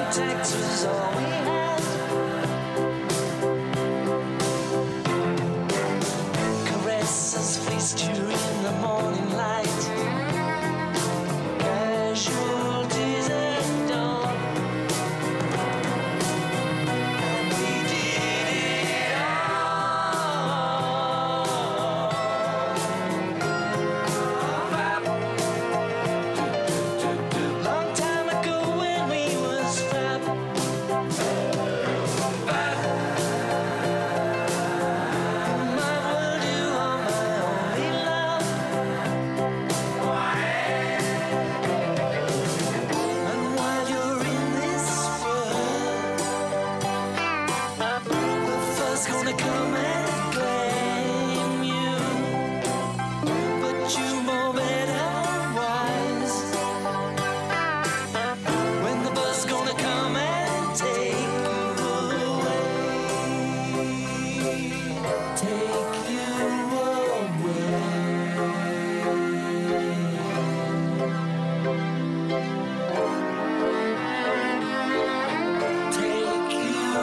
contact was all we had. Caresses fleeced you in the morning light. Casualties at dawn. And we did it all. Long time ago when we was fab. My world, you are my only love. And while you're in this world, the first gonna come and claim you, but you know better wise. When the bus gonna come and take you away, take you away. Take you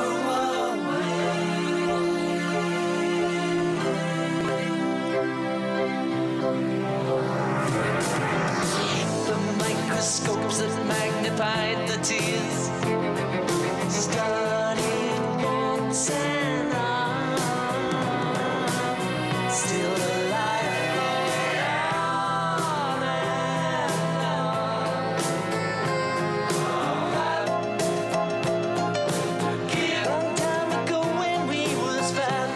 away. The microscopes that magnified the tears started once and on. Still alive, on and on. Long time ago when we was fat.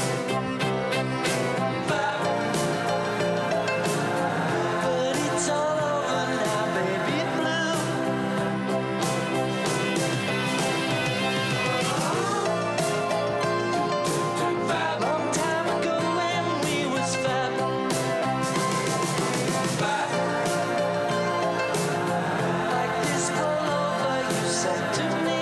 But it's all over now, baby blue. Long time ago when we was fat. Like this all over, you said to me.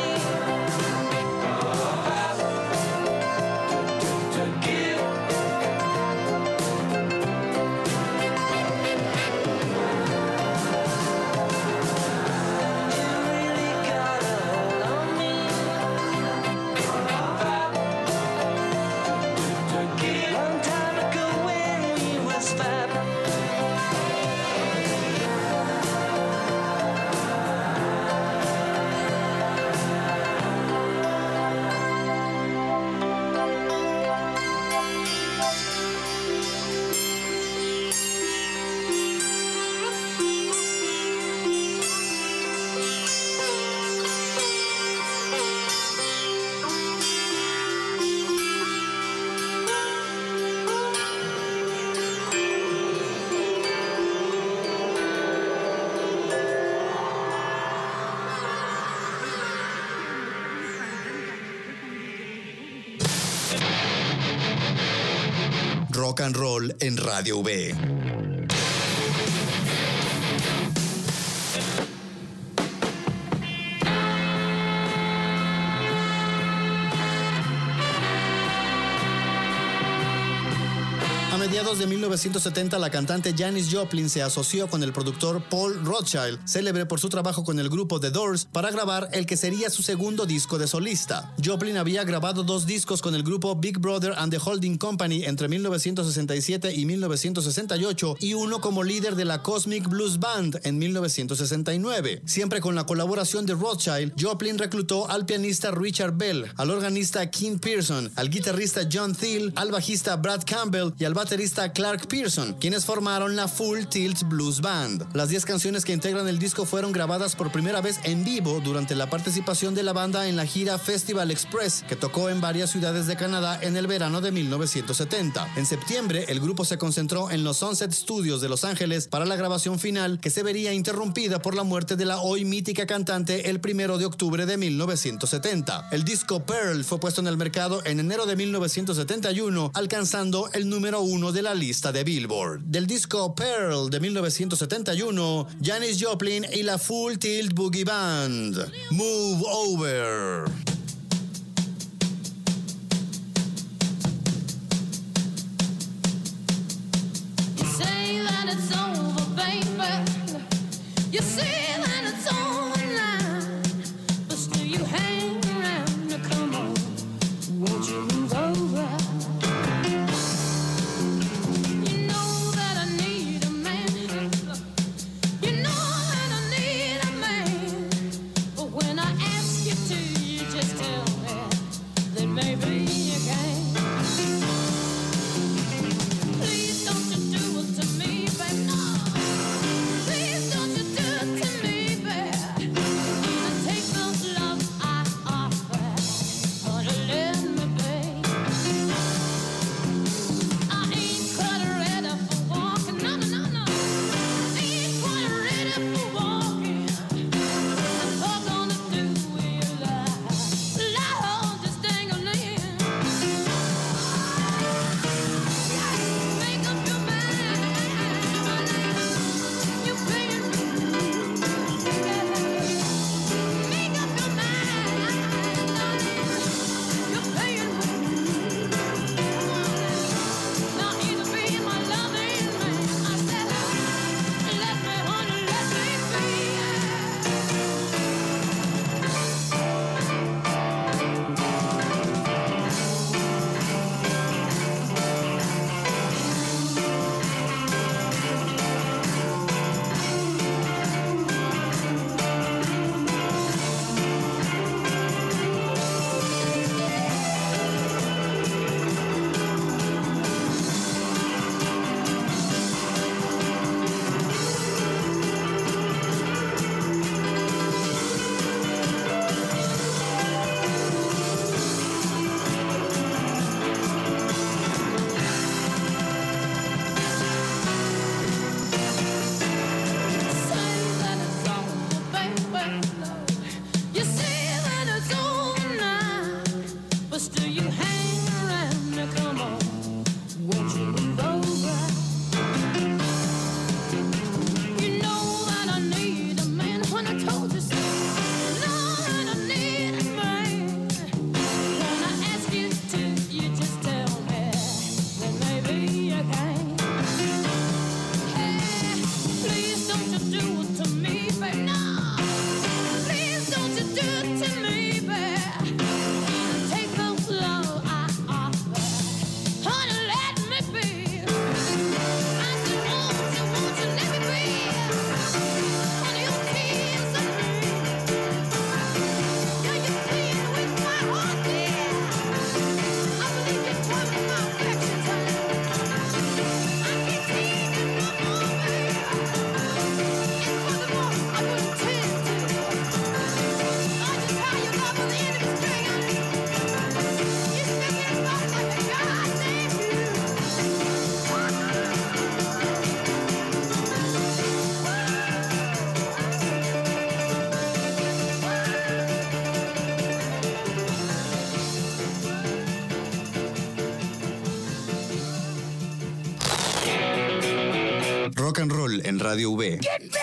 You really got a hold on me. Long time ago when we was fab. Rock and Roll en Radio V. A mediados de 1970, la cantante Janis Joplin se asoció con el productor Paul Rothchild, célebre por su trabajo con el grupo The Doors, para grabar el que sería su segundo disco de solista. Joplin había grabado 2 discos con el grupo Big Brother and the Holding Company entre 1967 y 1968 y uno como líder de la Cosmic Blues Band en 1969. Siempre con la colaboración de Rothchild, Joplin reclutó al pianista Richard Bell, al organista King Pearson, al guitarrista John Thiel, al bajista Brad Campbell y al baterista Clark Pearson, quienes formaron la Full Tilt Blues Band. Las 10 canciones que integran el disco fueron grabadas por primera vez en vivo durante la participación de la banda en la gira Festival Express, que tocó en varias ciudades de Canadá en el verano de 1970. En septiembre, el grupo se concentró en los Sunset Studios de Los Ángeles para la grabación final, que se vería interrumpida por la muerte de la hoy mítica cantante el 1 de octubre de 1970. El disco Pearl fue puesto en el mercado en enero de 1971, alcanzando el número 1 de la lista de Billboard. Del disco Pearl de 1971, Janis Joplin y la Full Tilt Boogie Band. Move Over. You say that it's over, baby. You say that it's over now, but still Rock and Roll en Radio V.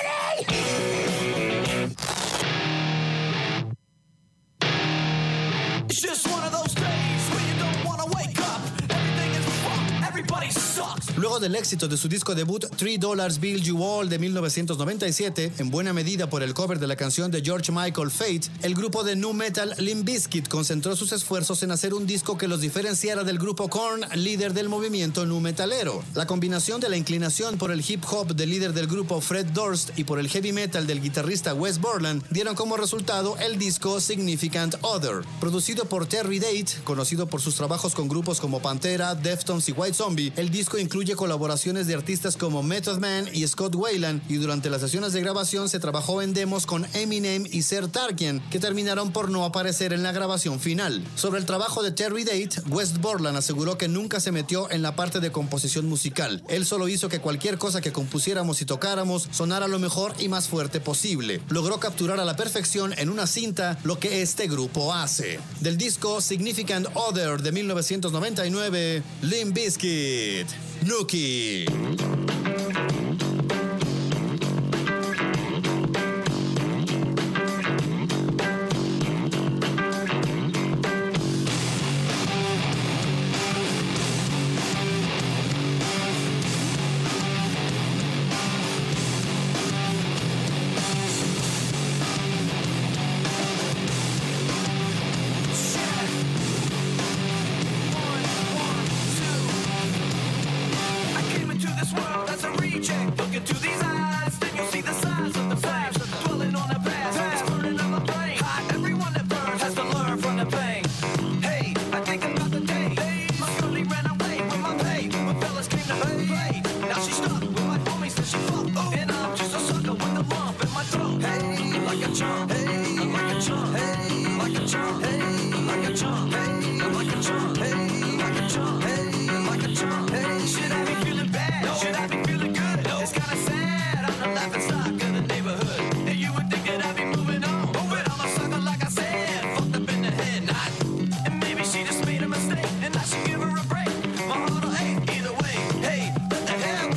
It's just one of those days when you don't wanna wake up. Everything is fucked, everybody sucks. Luego del éxito de su disco debut $3 Bill You All de 1997, en buena medida por el cover de la canción de George Michael Fate, el grupo de nu metal Limp Bizkit concentró sus esfuerzos en hacer un disco que los diferenciara del grupo Korn, líder del movimiento nu metalero. La combinación de la inclinación por el hip hop del líder del grupo Fred Durst y por el heavy metal del guitarrista Wes Borland dieron como resultado el disco Significant Other. Producido por Terry Date, conocido por sus trabajos con grupos como Pantera, Deftones y White Zombie, el disco incluye colaboraciones de artistas como Method Man y Scott Weiland, y durante las sesiones de grabación se trabajó en demos con Eminem y Ser Tarkian, que terminaron por no aparecer en la grabación final. Sobre el trabajo de Terry Date, Wes Borland aseguró que nunca se metió en la parte de composición musical. Él solo hizo que cualquier cosa que compusiéramos y tocáramos sonara lo mejor y más fuerte posible. Logró capturar a la perfección en una cinta lo que este grupo hace. Del disco Significant Other de 1999, Limp Bizkit, Nookie.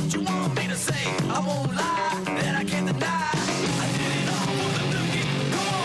I won't lie, and I can't deny. I did it all for the nookie. Come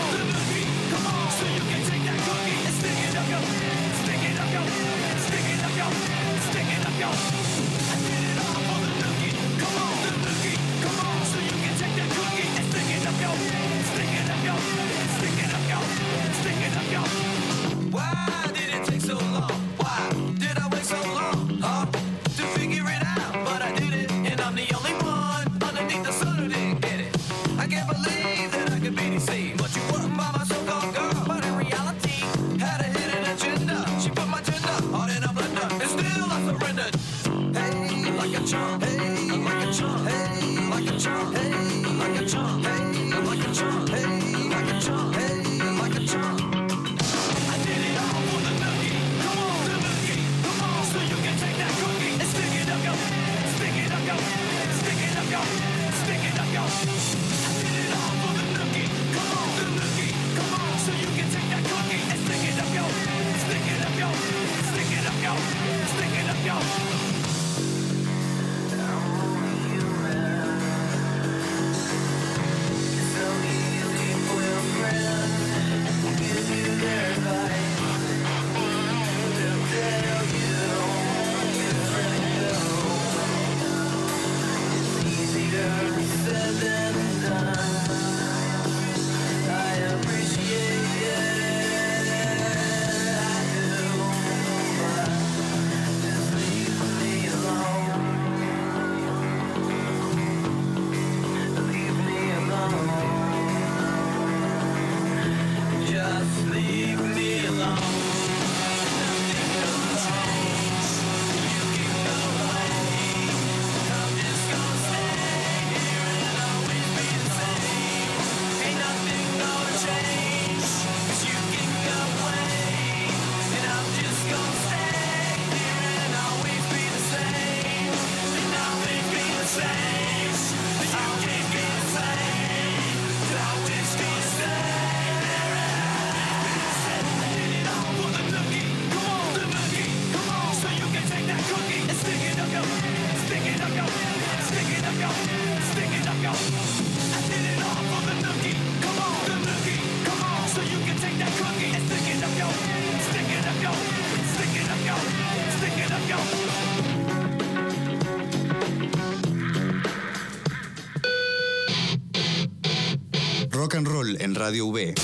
en Radio V.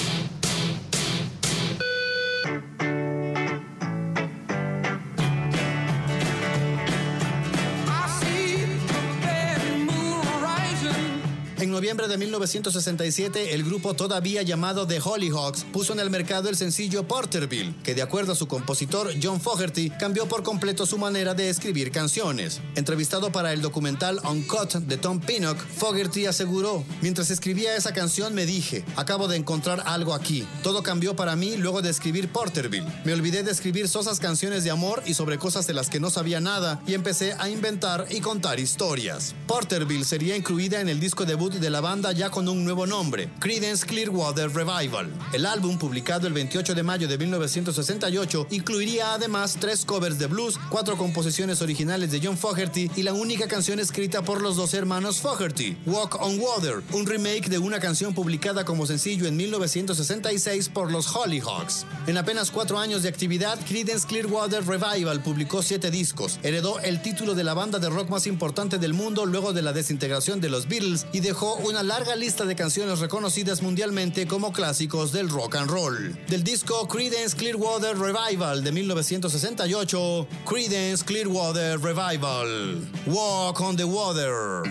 En noviembre de 1967, el grupo todavía llamado The Hollyhocks puso en el mercado el sencillo Porterville, que de acuerdo a su compositor John Fogerty, cambió por completo su manera de escribir canciones. Entrevistado para el documental Uncut de Tom Pinnock, Fogerty aseguró: mientras escribía esa canción me dije, acabo de encontrar algo aquí. Todo cambió para mí luego de escribir Porterville. Me olvidé de escribir sosas canciones de amor y sobre cosas de las que no sabía nada y empecé a inventar y contar historias. Porterville sería incluida en el disco debut de la banda ya con un nuevo nombre, Creedence Clearwater Revival. El álbum, publicado el 28 de mayo de 1968, incluiría además 3 covers de blues, 4 composiciones originales de John Fogerty y la única canción escrita por los dos hermanos Fogerty, Walk on Water, un remake de una canción publicada como sencillo en 1966 por los Hollyhocks. En apenas 4 años de actividad, Creedence Clearwater Revival publicó 7 discos, heredó el título de la banda de rock más importante del mundo luego de la desintegración de los Beatles y dejó una larga lista de canciones reconocidas mundialmente como clásicos del rock and roll. Del disco Creedence Clearwater Revival de 1968, Creedence Clearwater Revival, Walk on the Water.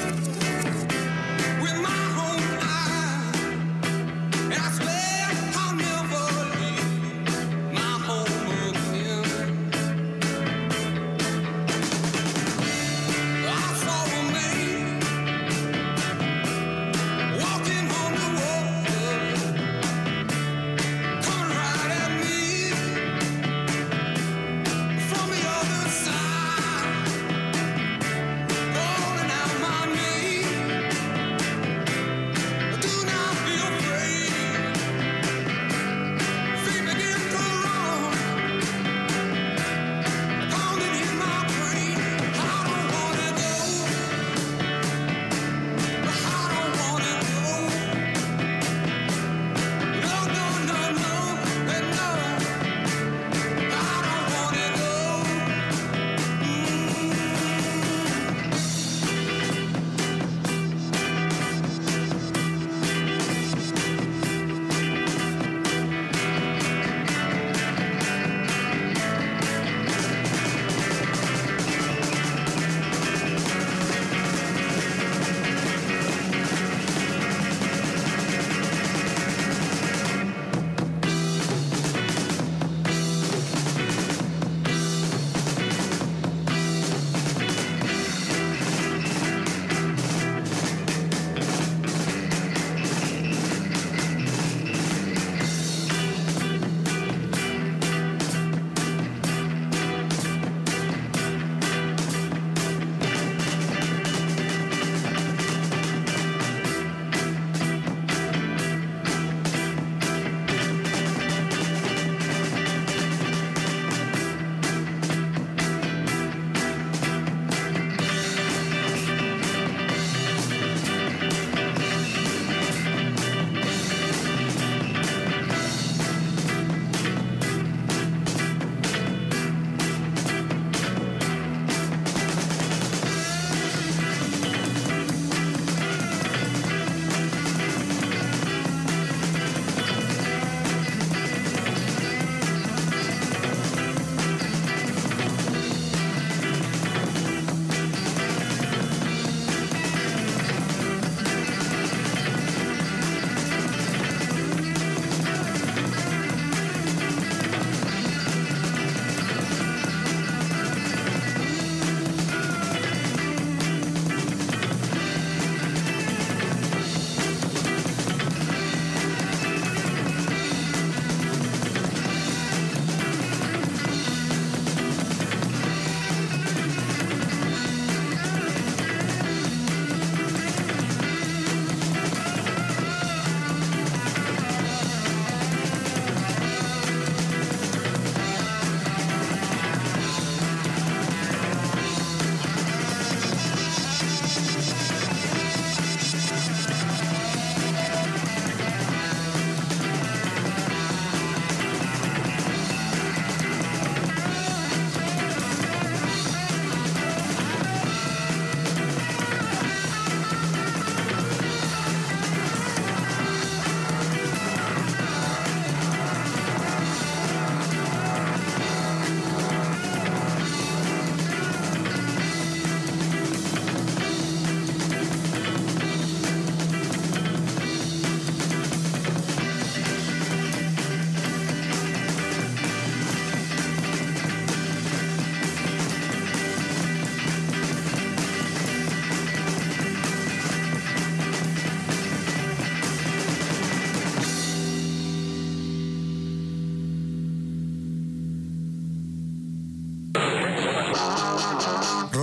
With my own eyes, and I swear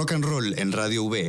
Rock and Roll en Radio V.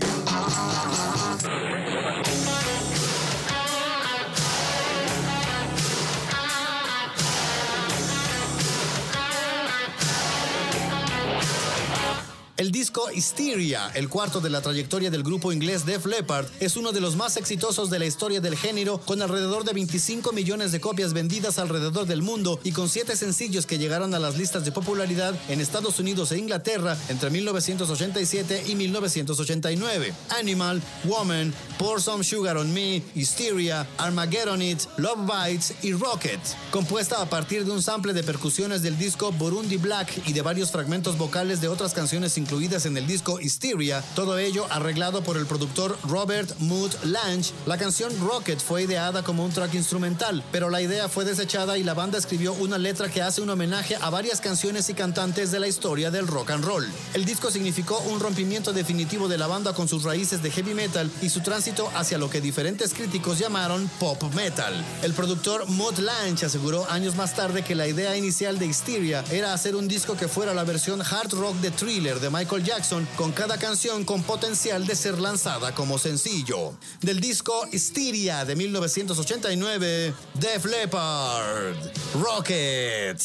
El disco Hysteria, el cuarto de la trayectoria del grupo inglés Def Leppard, es uno de los más exitosos de la historia del género, con alrededor de 25 millones de copias vendidas alrededor del mundo y con 7 sencillos que llegaron a las listas de popularidad en Estados Unidos e Inglaterra entre 1987 y 1989. Animal, Woman, Pour Some Sugar on Me, Hysteria, Armageddon It, Love Bites y Rocket. Compuesta a partir de un sample de percusiones del disco Burundi Black y de varios fragmentos vocales de otras canciones incluidas en el disco Hysteria, todo ello arreglado por el productor Robert Mood Lange. La canción Rocket fue ideada como un track instrumental, pero la idea fue desechada y la banda escribió una letra que hace un homenaje a varias canciones y cantantes de la historia del rock and roll. El disco significó un rompimiento definitivo de la banda con sus raíces de heavy metal y su tránsito hacia lo que diferentes críticos llamaron pop metal. El productor Mood Lange aseguró años más tarde que la idea inicial de Hysteria era hacer un disco que fuera la versión hard rock de Thriller de Michael Jackson, con cada canción con potencial de ser lanzada como sencillo. Del disco Hysteria de 1989, Def Leppard, Rocket.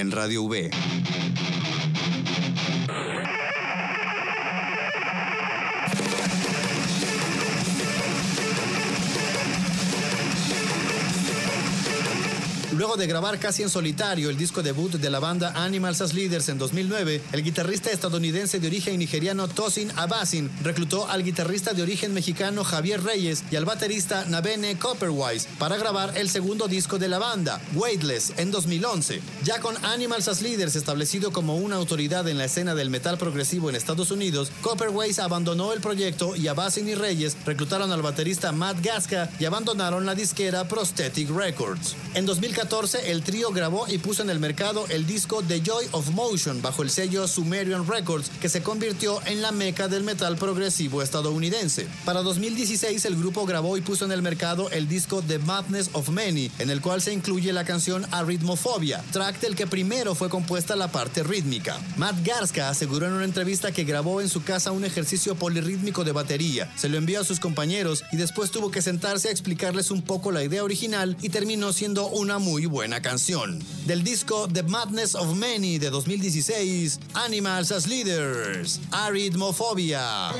en Radio V. Luego de grabar casi en solitario el disco debut de la banda Animals as Leaders en 2009, el guitarrista estadounidense de origen nigeriano Tosin Abasin reclutó al guitarrista de origen mexicano Javier Reyes y al baterista Nabene Copperwise para grabar el segundo disco de la banda, Weightless, en 2011. Ya con Animals as Leaders establecido como una autoridad en la escena del metal progresivo en Estados Unidos, Copperwise abandonó el proyecto y Abasin y Reyes reclutaron al baterista Matt Gaska y abandonaron la disquera Prosthetic Records. En 2014, el trío grabó y puso en el mercado el disco The Joy of Motion bajo el sello Sumerian Records, que se convirtió en la meca del metal progresivo estadounidense. Para 2016, el grupo grabó y puso en el mercado el disco The Madness of Many, en el cual se incluye la canción Arrhythmophobia, track del que primero fue compuesta la parte rítmica. Matt Gaska aseguró en una entrevista que grabó en su casa un ejercicio polirrítmico de batería, se lo envió a sus compañeros y después tuvo que sentarse a explicarles un poco la idea original y terminó siendo una muy buena canción. Del disco The Madness of Many de 2016, Animals as Leaders, Arrhythmophobia.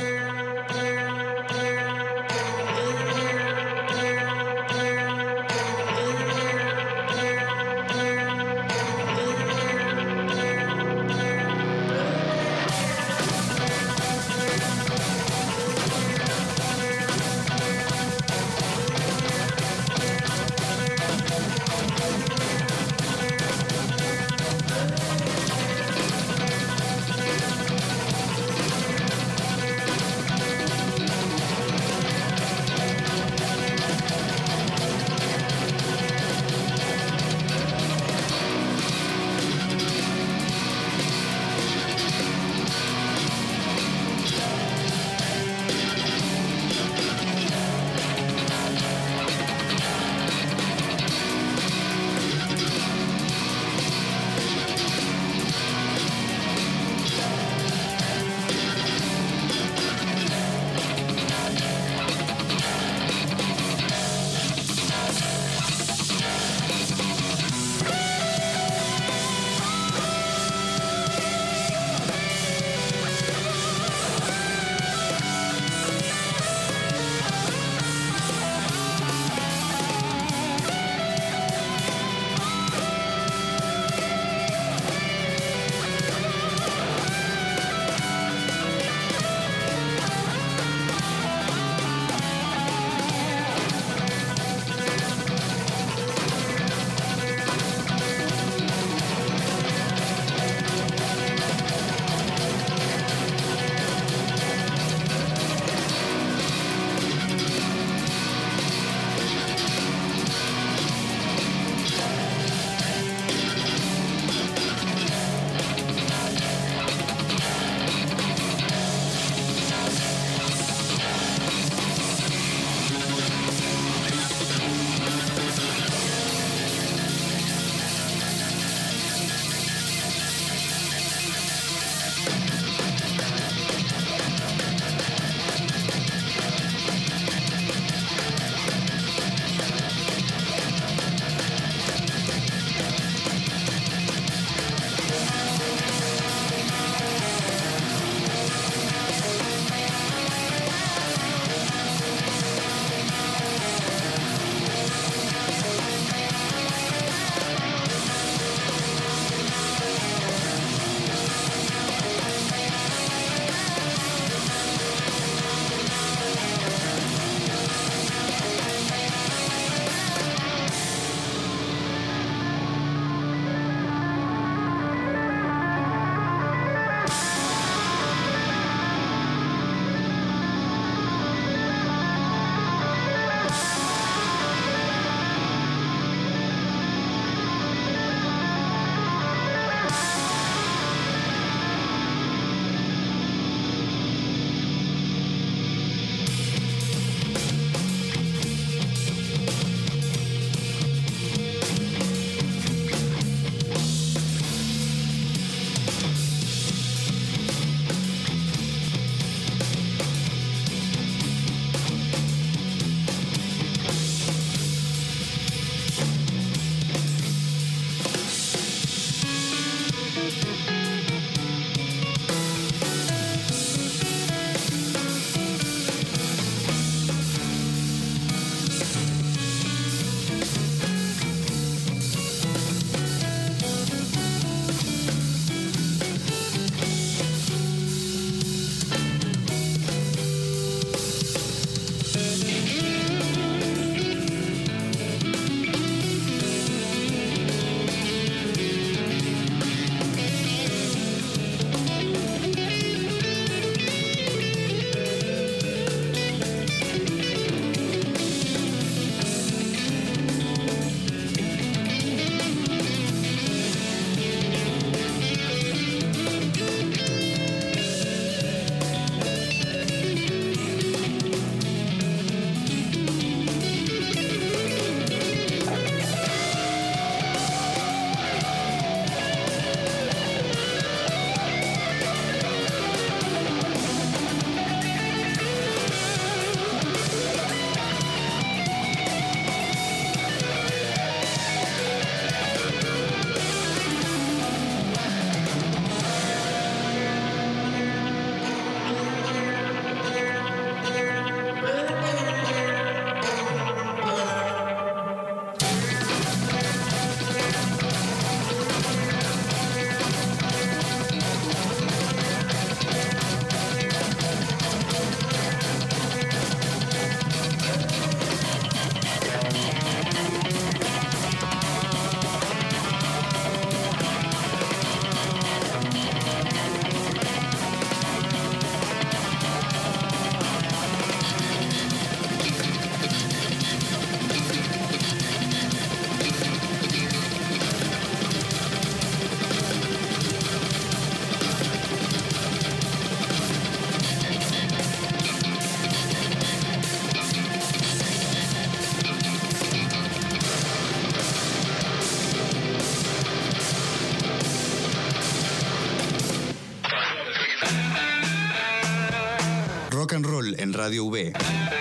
Radio V.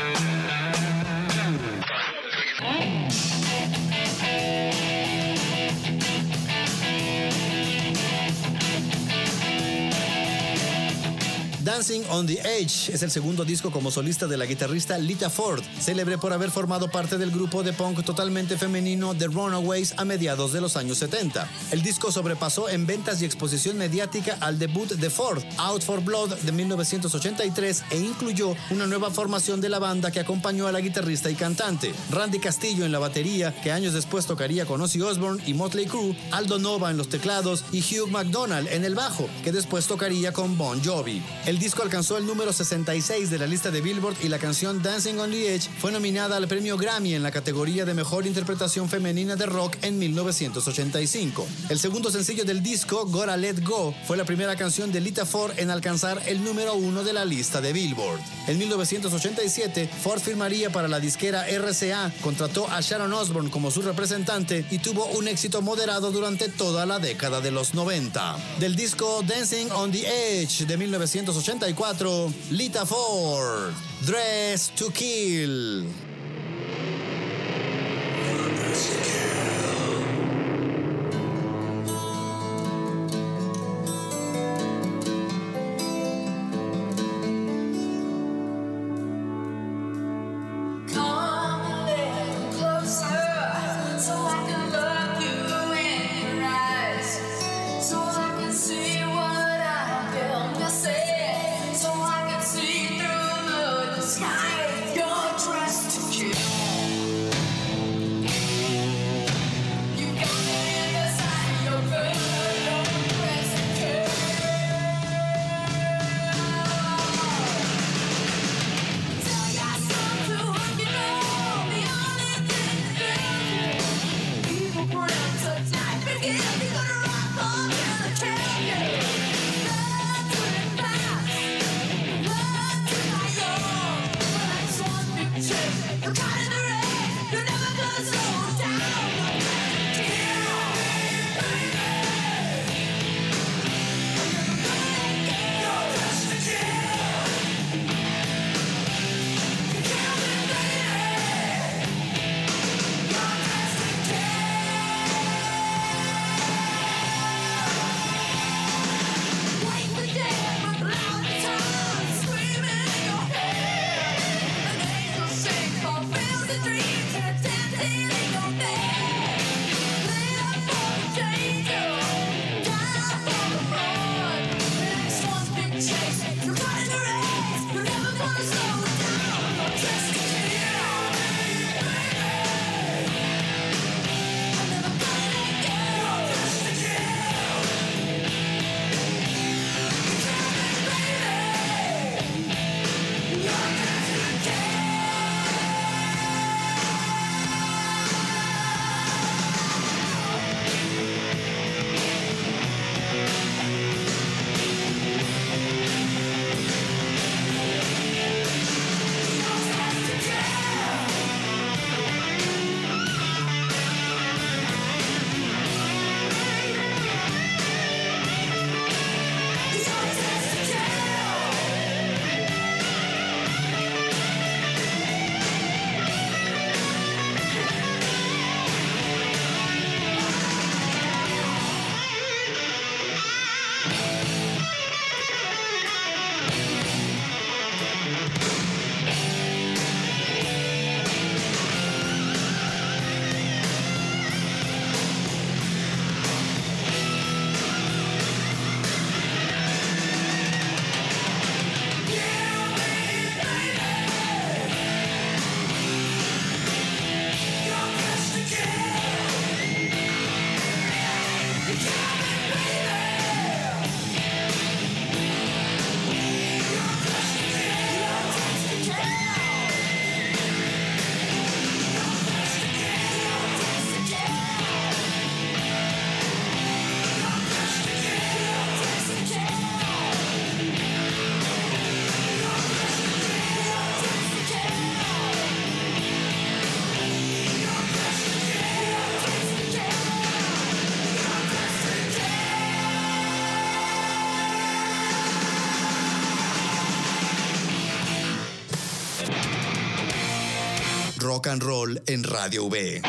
Dancing on the Edge es el segundo disco como solista de la guitarrista Lita Ford, célebre por haber formado parte del grupo de punk totalmente femenino The Runaways a mediados de los años 70. El disco sobrepasó en ventas y exposición mediática al debut de Ford, Out for Blood de 1983, e incluyó una nueva formación de la banda que acompañó a la guitarrista y cantante, Randy Castillo en la batería, que años después tocaría con Ozzy Osbourne y Motley Crue, Aldo Nova en los teclados y Hugh McDonald en el bajo, que después tocaría con Bon Jovi. El disco alcanzó el número 66 de la lista de Billboard y la canción Dancing on the Edge fue nominada al premio Grammy en la categoría de Mejor Interpretación Femenina de Rock en 1985. El segundo sencillo del disco, Gotta Let Go, fue la primera canción de Lita Ford en alcanzar el número 1 de la lista de Billboard. En 1987, Ford firmaría para la disquera RCA, contrató a Sharon Osbourne como su representante y tuvo un éxito moderado durante toda la década de los 90. Del disco Dancing on the Edge de 1984, Lita Ford, Dress to Kill. See through the sky, your dress to rock and roll en Radio V.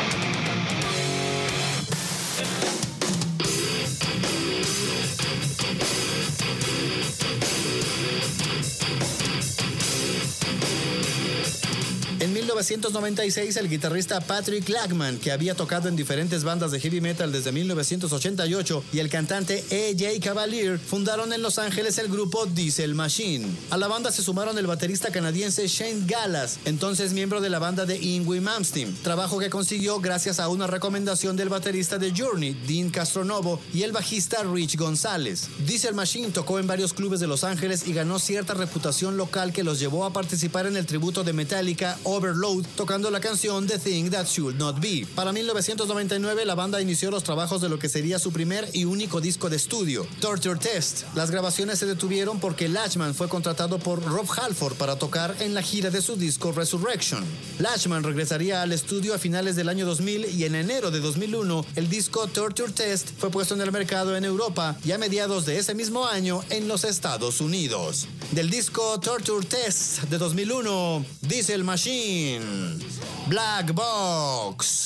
En 1996, el guitarrista Patrick Lachman, que había tocado en diferentes bandas de heavy metal desde 1988, y el cantante A.J. Cavalier fundaron en Los Ángeles el grupo Diesel Machine. A la banda se sumaron el baterista canadiense Shane Gallas, entonces miembro de la banda de Yngwie Malmsteen, trabajo que consiguió gracias a una recomendación del baterista de Journey, Dean Castronovo, y el bajista Rich González. Diesel Machine tocó en varios clubes de Los Ángeles y ganó cierta reputación local que los llevó a participar en el tributo de Metallica Overload, tocando la canción The Thing That Should Not Be. Para 1999, la banda inició los trabajos de lo que sería su primer y único disco de estudio, Torture Test. Las grabaciones se detuvieron porque Lachman fue contratado por Rob Halford para tocar en la gira de su disco Resurrection. Lachman regresaría al estudio a finales del año 2000 y en enero de 2001, el disco Torture Test fue puesto en el mercado en Europa y a mediados de ese mismo año en los Estados Unidos. Del disco Torture Test de 2001, Diesel Machine, Black Box.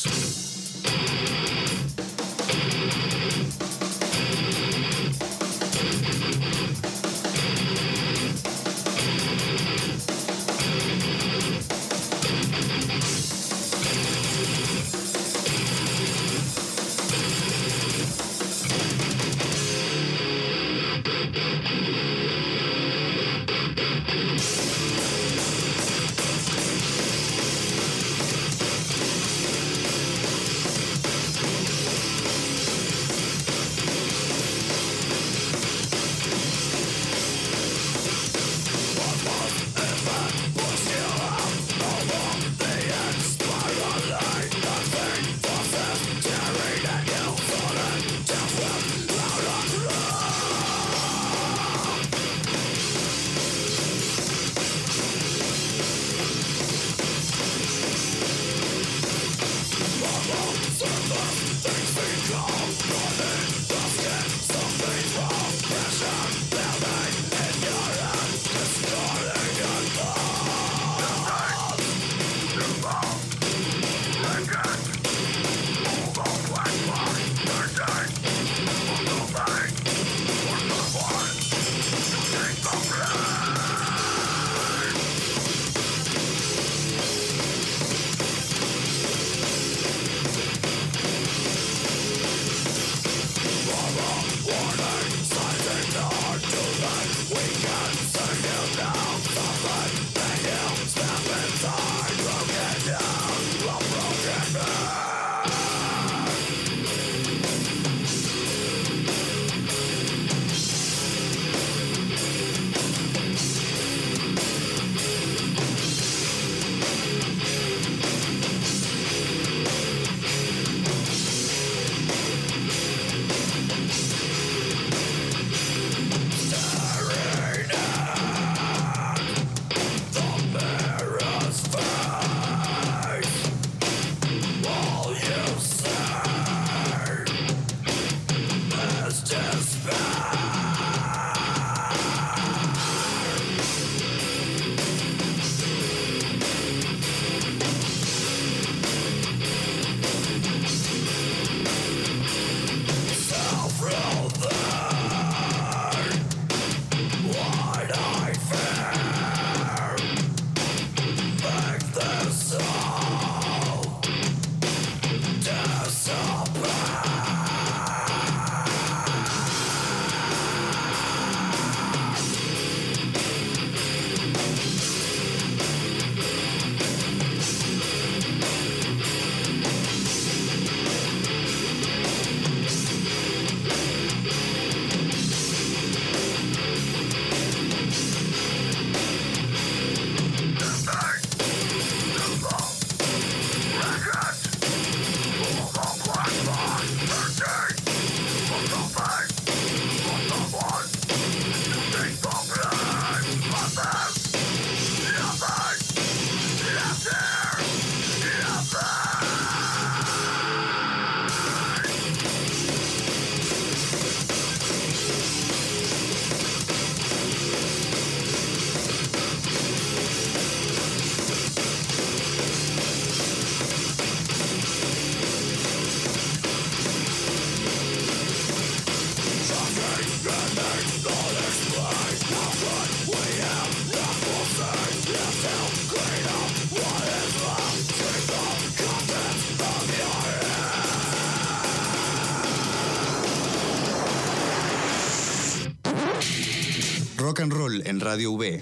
Rock and Roll en Radio V.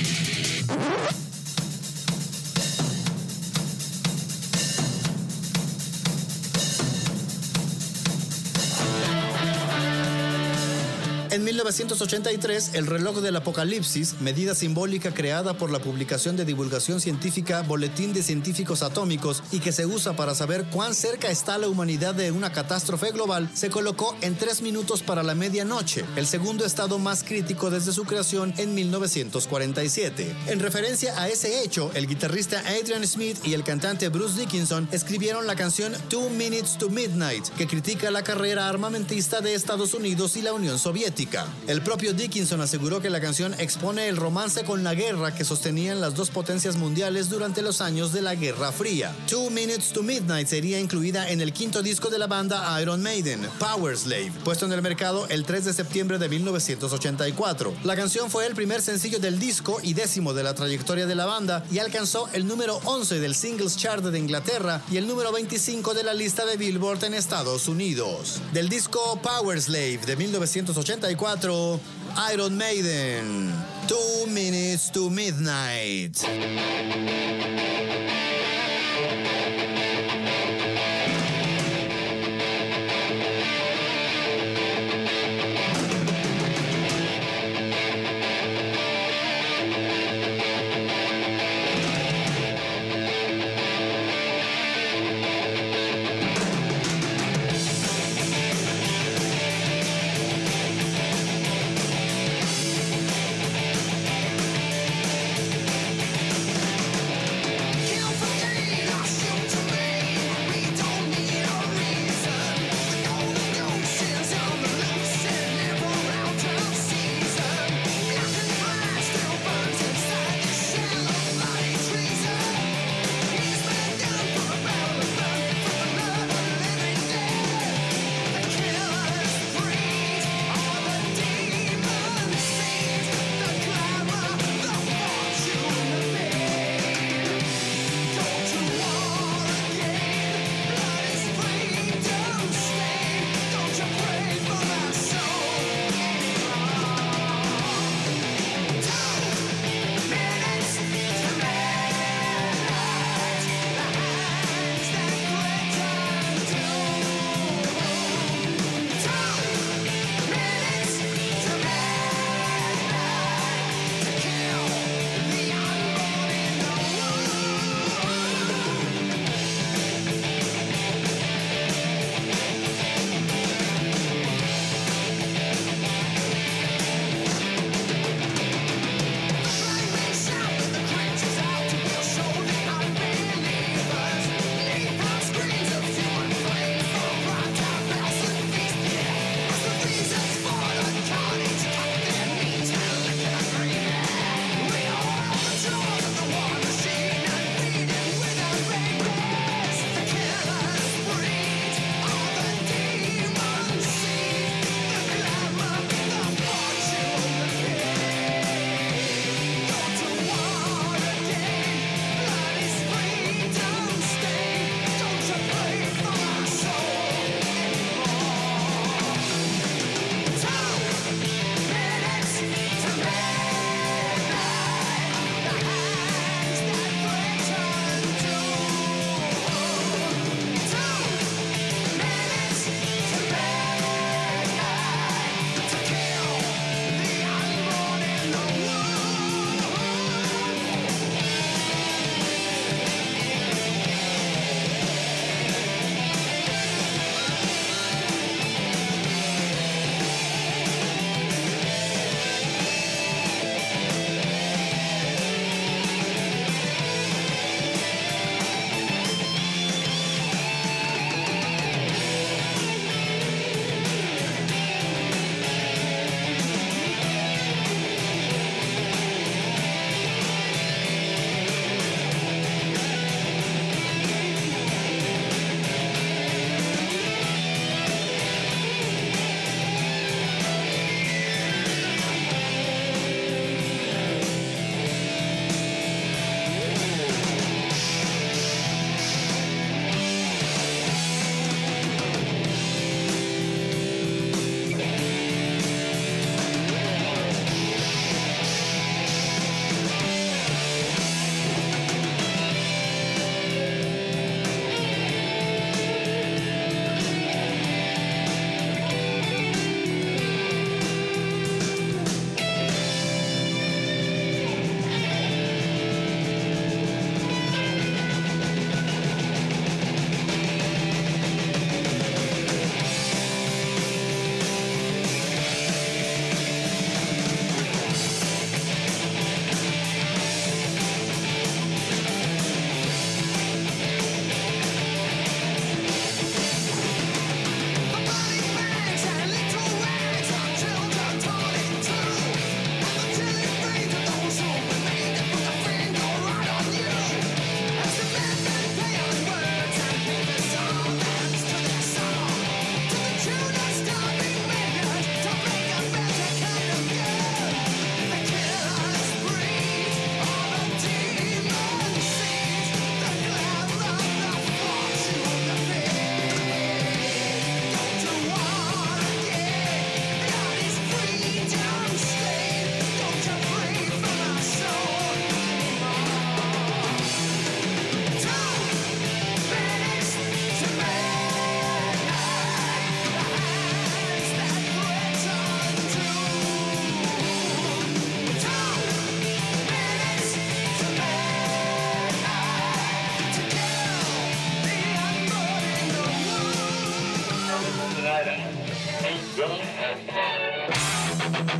En 1983, el reloj del apocalipsis, medida simbólica creada por la publicación de divulgación científica Boletín de Científicos Atómicos y que se usa para saber cuán cerca está la humanidad de una catástrofe global, se colocó en 3 minutos para la medianoche, el segundo estado más crítico desde su creación en 1947. En referencia a ese hecho, el guitarrista Adrian Smith y el cantante Bruce Dickinson escribieron la canción 2 Minutes to Midnight, que critica la carrera armamentista de Estados Unidos y la Unión Soviética. El propio Dickinson aseguró que la canción expone el romance con la guerra que sostenían las dos potencias mundiales durante los años de la Guerra Fría. 2 Minutes to Midnight sería incluida en el quinto disco de la banda Iron Maiden, Powerslave, puesto en el mercado el 3 de septiembre de 1984. La canción fue el primer sencillo del disco y 10º de la trayectoria de la banda y alcanzó el número 11 del Singles Chart de Inglaterra y el número 25 de la lista de Billboard en Estados Unidos. Del disco Powerslave de 1984, Iron Maiden, 2 Minutes to Midnight.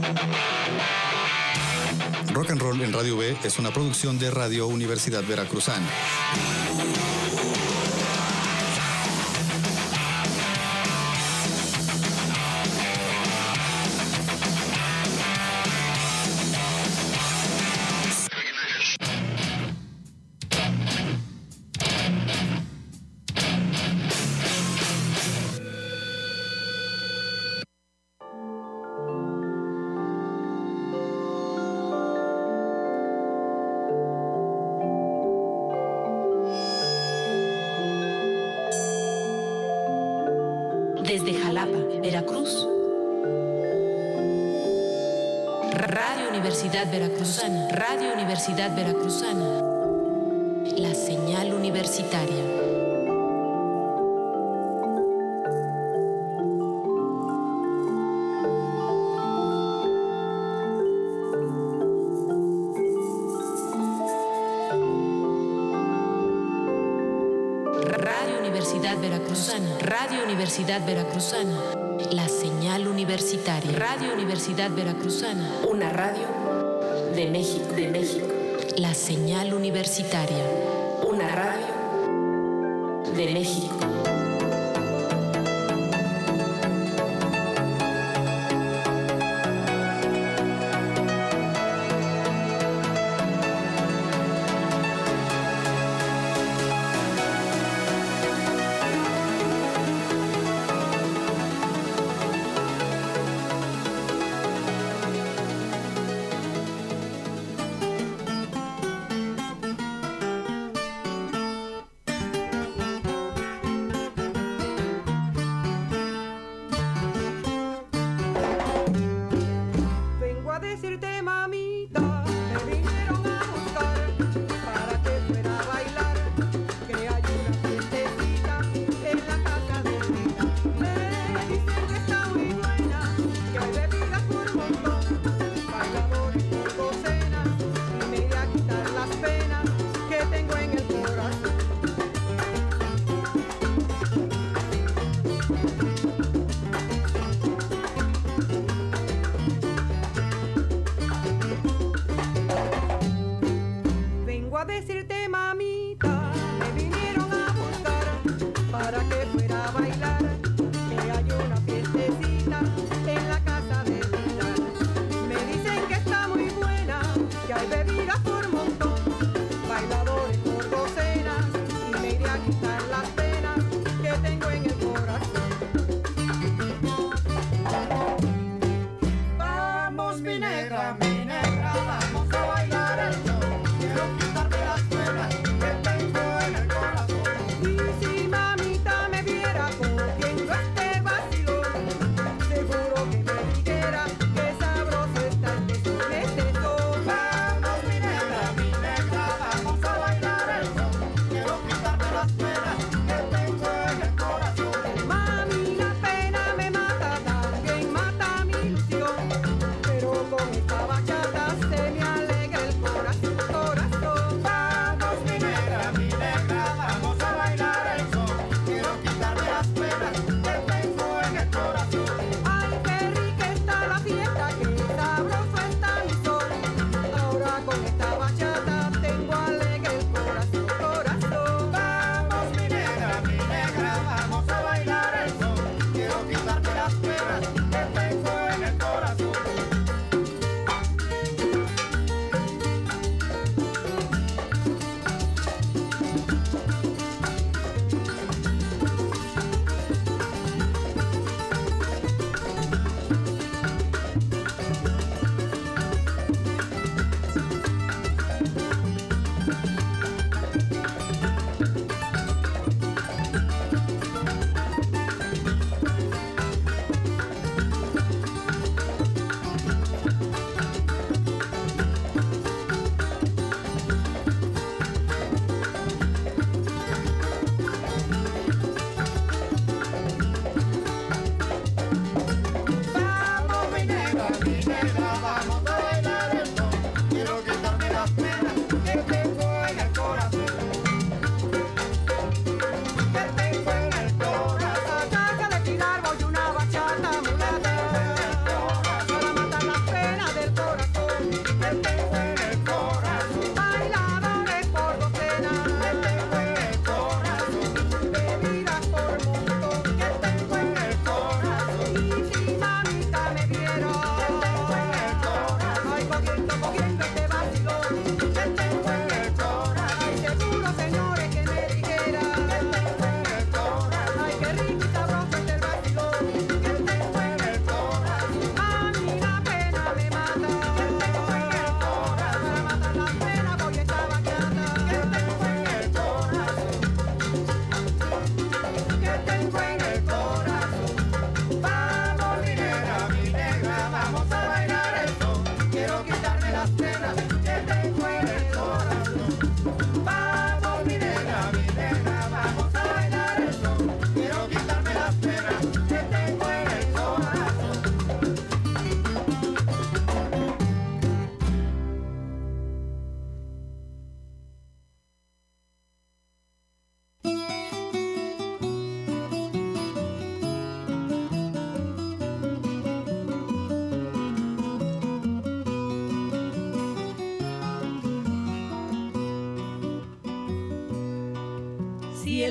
Rock and Roll en Radio V es una producción de Radio Universidad Veracruzana. Desde Jalapa, Veracruz. Radio Universidad Veracruzana. Radio Universidad Veracruzana. La señal universitaria. Radio Universidad Veracruzana. Radio Universidad Veracruzana. La señal universitaria. Radio Universidad Veracruzana. Una radio de México. De México. La señal universitaria. Una radio de México.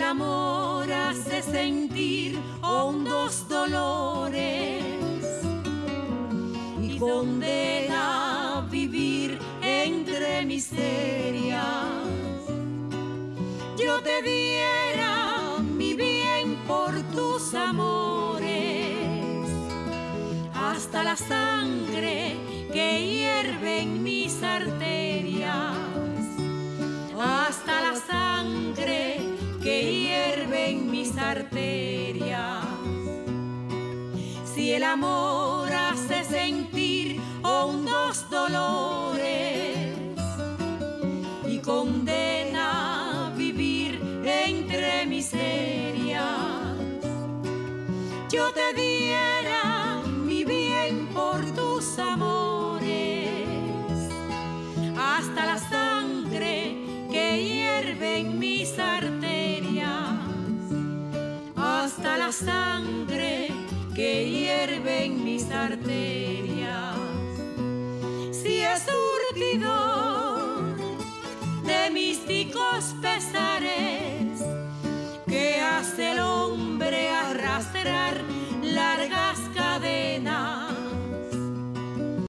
amor hace sentir hondos dolores y condena a vivir entre miserias, yo te diera mi bien por tus amores, hasta la sangre que hierve en mis arterias, hasta la sangre que hierve en mis arterias. Si el amor hace sentir hondos dolores y condena a vivir entre miserias, yo te diera mi bien por tus amores, hasta la sangre que hierve en mis arterias, hasta la sangre que hierve en mis arterias. Si es surtidor de místicos pesares,